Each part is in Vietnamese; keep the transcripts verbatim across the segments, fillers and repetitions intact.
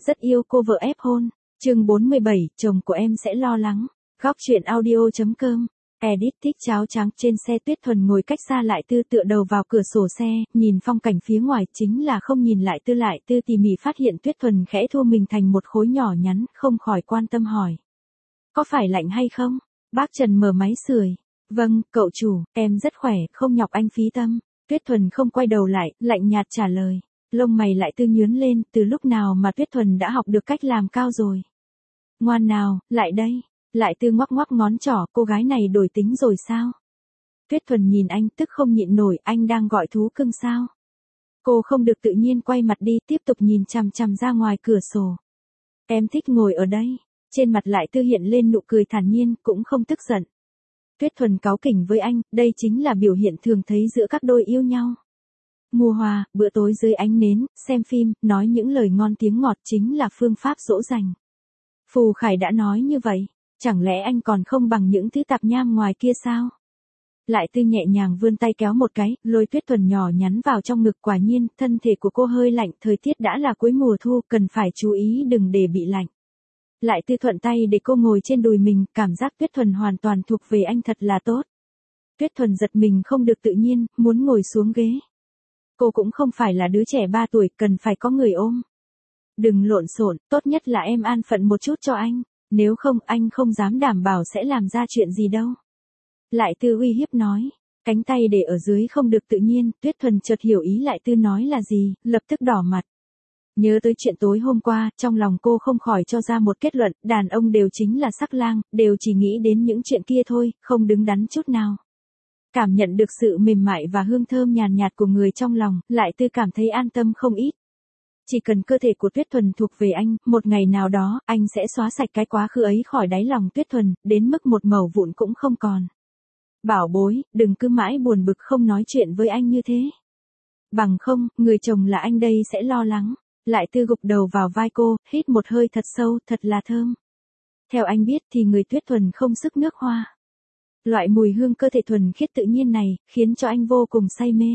rất yêu cô vợ ép hôn. Chương bốn mươi bảy, chồng của em sẽ lo lắng. Góc truyện audio.com. Edit thích cháo trắng. Trên xe Tuyết Thuần ngồi cách xa Lại Tư, tựa đầu vào cửa sổ xe, nhìn phong cảnh phía ngoài, chính là không nhìn Lại Tư. Lại Tư tỉ mỉ phát hiện Tuyết Thuần khẽ thu mình thành một khối nhỏ nhắn, không khỏi quan tâm hỏi. Có phải lạnh hay không? Bác Trần mở máy sưởi. Vâng, cậu chủ, em rất khỏe, không nhọc anh phí tâm. Tuyết Thuần không quay đầu lại, lạnh nhạt trả lời. Lông mày Lại Tư nhướng lên, từ lúc nào mà Tuyết Thuần đã học được cách làm cao rồi. Ngoan nào, lại đây. Lại Tư ngoắc ngoắc ngón trỏ, cô gái này đổi tính rồi sao? Tuyết Thuần nhìn anh, tức không nhịn nổi, anh đang gọi thú cưng sao? Cô không được tự nhiên quay mặt đi, tiếp tục nhìn chằm chằm ra ngoài cửa sổ. Em thích ngồi ở đây. Trên mặt Lại Tư hiện lên nụ cười thản nhiên, cũng không tức giận. Tuyết Thuần cáu kỉnh với anh, đây chính là biểu hiện thường thấy giữa các đôi yêu nhau. Mua hoa, bữa tối dưới ánh nến, xem phim, nói những lời ngon tiếng ngọt chính là phương pháp dỗ dành. Phù Khải đã nói như vậy, chẳng lẽ anh còn không bằng những thứ tạp nham ngoài kia sao? Lại Tư nhẹ nhàng vươn tay kéo một cái, lôi Tuyết Thuần nhỏ nhắn vào trong ngực. Quả nhiên, thân thể của cô hơi lạnh, thời tiết đã là cuối mùa thu, cần phải chú ý đừng để bị lạnh. Lại Tư thuận tay để cô ngồi trên đùi mình, cảm giác Tuyết Thuần hoàn toàn thuộc về anh thật là tốt. Tuyết Thuần giật mình không được tự nhiên, muốn ngồi xuống ghế. Cô cũng không phải là đứa trẻ ba tuổi, cần phải có người ôm. Đừng lộn xộn, tốt nhất là em an phận một chút cho anh, nếu không anh không dám đảm bảo sẽ làm ra chuyện gì đâu. Lại Tư uy hiếp nói, cánh tay để ở dưới không được tự nhiên. Tuyết Thuần chợt hiểu ý Lại Tư nói là gì, lập tức đỏ mặt. Nhớ tới chuyện tối hôm qua, trong lòng cô không khỏi cho ra một kết luận, đàn ông đều chính là sắc lang, đều chỉ nghĩ đến những chuyện kia thôi, không đứng đắn chút nào. Cảm nhận được sự mềm mại và hương thơm nhàn nhạt của người trong lòng, Lại Tư cảm thấy an tâm không ít. Chỉ cần cơ thể của Tuyết Thuần thuộc về anh, một ngày nào đó, anh sẽ xóa sạch cái quá khứ ấy khỏi đáy lòng Tuyết Thuần, đến mức một mẩu vụn cũng không còn. Bảo bối, đừng cứ mãi buồn bực không nói chuyện với anh như thế. Bằng không, người chồng là anh đây sẽ lo lắng. Lại Tư gục đầu vào vai cô, hít một hơi thật sâu, thật là thơm. Theo anh biết thì người Tuyết Thuần không sức nước hoa. Loại mùi hương cơ thể thuần khiết tự nhiên này, khiến cho anh vô cùng say mê.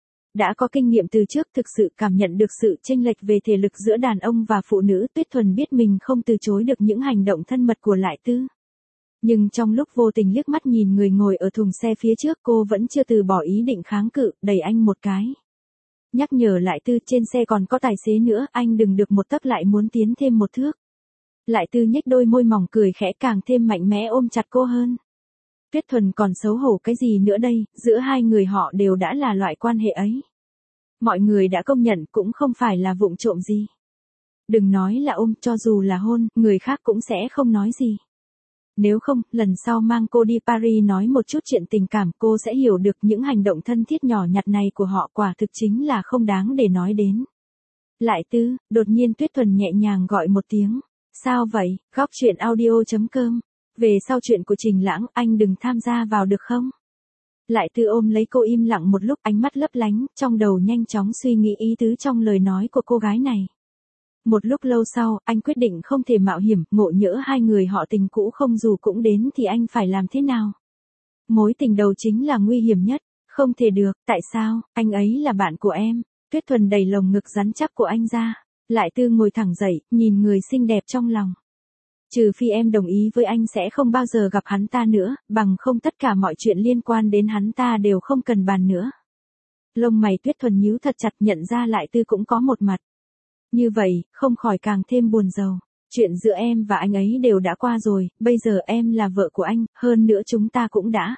Đã có kinh nghiệm từ trước, thực sự cảm nhận được sự chênh lệch về thể lực giữa đàn ông và phụ nữ. Tuyết Thuần biết mình không từ chối được những hành động thân mật của Lại Tư. Nhưng trong lúc vô tình liếc mắt nhìn người ngồi ở thùng xe phía trước, cô vẫn chưa từ bỏ ý định kháng cự, đẩy anh một cái. Nhắc nhở Lại Tư, trên xe còn có tài xế nữa, anh đừng được một tấc lại muốn tiến thêm một thước. Lại Tư nhếch đôi môi mỏng cười khẽ, càng thêm mạnh mẽ ôm chặt cô hơn. Tuyết Thuần còn xấu hổ cái gì nữa đây, giữa hai người họ đều đã là loại quan hệ ấy. Mọi người đã công nhận, cũng không phải là vụng trộm gì. Đừng nói là ôm, cho dù là hôn, người khác cũng sẽ không nói gì. Nếu không, lần sau mang cô đi Paris nói một chút chuyện tình cảm, cô sẽ hiểu được những hành động thân thiết nhỏ nhặt này của họ quả thực chính là không đáng để nói đến. Lại Tư, đột nhiên Tuyết Thuần nhẹ nhàng gọi một tiếng. Sao vậy? Góc truyện audio.com. Về sau chuyện của Trình Lãng, anh đừng tham gia vào được không? Lại Tư ôm lấy cô im lặng một lúc, ánh mắt lấp lánh, trong đầu nhanh chóng suy nghĩ ý tứ trong lời nói của cô gái này. Một lúc lâu sau, anh quyết định không thể mạo hiểm, ngộ nhỡ hai người họ tình cũ không dù cũng đến thì anh phải làm thế nào? Mối tình đầu chính là nguy hiểm nhất, không thể được, tại sao, anh ấy là bạn của em. Tuyết Thuần đẩy lồng ngực rắn chắc của anh ra. Lại Tư ngồi thẳng dậy, nhìn người xinh đẹp trong lòng. Trừ phi em đồng ý với anh sẽ không bao giờ gặp hắn ta nữa, bằng không tất cả mọi chuyện liên quan đến hắn ta đều không cần bàn nữa. Lông mày Tuyết Thuần nhíu thật chặt, nhận ra Lại Tư cũng có một mặt. Như vậy, không khỏi càng thêm buồn rầu. Chuyện giữa em và anh ấy đều đã qua rồi, bây giờ em là vợ của anh, hơn nữa chúng ta cũng đã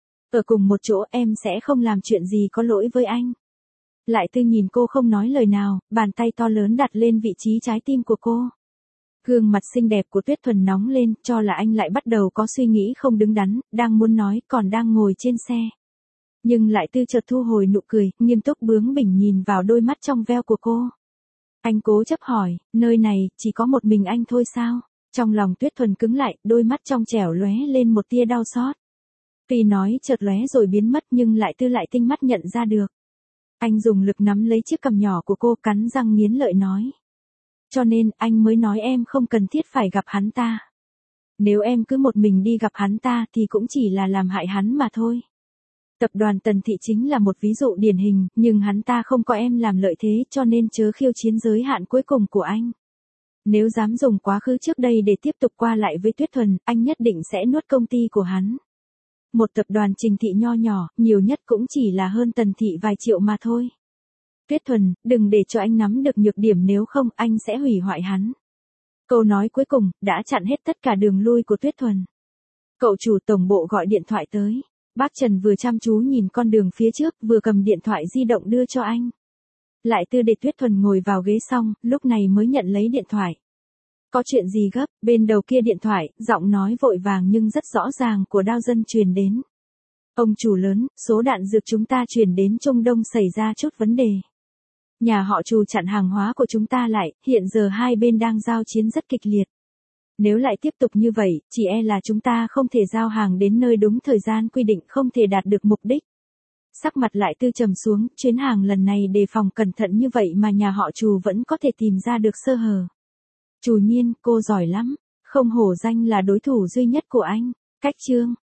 ở cùng một chỗ, em sẽ không làm chuyện gì có lỗi với anh. Lại Tư nhìn cô không nói lời nào, bàn tay to lớn đặt lên vị trí trái tim của cô. Gương mặt xinh đẹp của Tuyết Thuần nóng lên, cho là anh lại bắt đầu có suy nghĩ không đứng đắn, đang muốn nói, còn đang ngồi trên xe. Nhưng Lại Tư chợt thu hồi nụ cười, nghiêm túc bướng bỉnh nhìn vào đôi mắt trong veo của cô. Anh cố chấp hỏi, nơi này, chỉ có một mình anh thôi sao? Trong lòng Tuyết Thuần cứng lại, đôi mắt trong trẻo lóe lên một tia đau xót. Tuy nói chợt lóe rồi biến mất nhưng Lại Tư lại tinh mắt nhận ra được. Anh dùng lực nắm lấy chiếc cằm nhỏ của cô, cắn răng nghiến lợi nói. Cho nên, anh mới nói em không cần thiết phải gặp hắn ta. Nếu em cứ một mình đi gặp hắn ta thì cũng chỉ là làm hại hắn mà thôi. Tập đoàn Tần Thị chính là một ví dụ điển hình, nhưng hắn ta không có em làm lợi thế cho nên chớ khiêu chiến giới hạn cuối cùng của anh. Nếu dám dùng quá khứ trước đây để tiếp tục qua lại với Tuyết Thuần, anh nhất định sẽ nuốt công ty của hắn. Một tập đoàn Trình Thị nho nhỏ, nhiều nhất cũng chỉ là hơn Tần Thị vài triệu mà thôi. Tuyết Thuần, đừng để cho anh nắm được nhược điểm, nếu không anh sẽ hủy hoại hắn. Câu nói cuối cùng, đã chặn hết tất cả đường lui của Tuyết Thuần. Cậu chủ tổng bộ gọi điện thoại tới. Bác Trần vừa chăm chú nhìn con đường phía trước, vừa cầm điện thoại di động đưa cho anh. Lại Tư để Tuyết Thuần ngồi vào ghế xong, lúc này mới nhận lấy điện thoại. Có chuyện gì gấp? Bên đầu kia điện thoại, giọng nói vội vàng nhưng rất rõ ràng của Đao Dân truyền đến. Ông chủ lớn, số đạn dược chúng ta chuyển đến Trung Đông xảy ra chút vấn đề. Nhà họ Trù chặn hàng hóa của chúng ta lại, hiện giờ hai bên đang giao chiến rất kịch liệt. Nếu lại tiếp tục như vậy, chỉ e là chúng ta không thể giao hàng đến nơi đúng thời gian quy định, không thể đạt được mục đích. Sắc mặt Lại Tư trầm xuống, chuyến hàng lần này đề phòng cẩn thận như vậy mà nhà họ Trù vẫn có thể tìm ra được sơ hở. Trù Nhiên, cô giỏi lắm, không hổ danh là đối thủ duy nhất của anh. Cách chương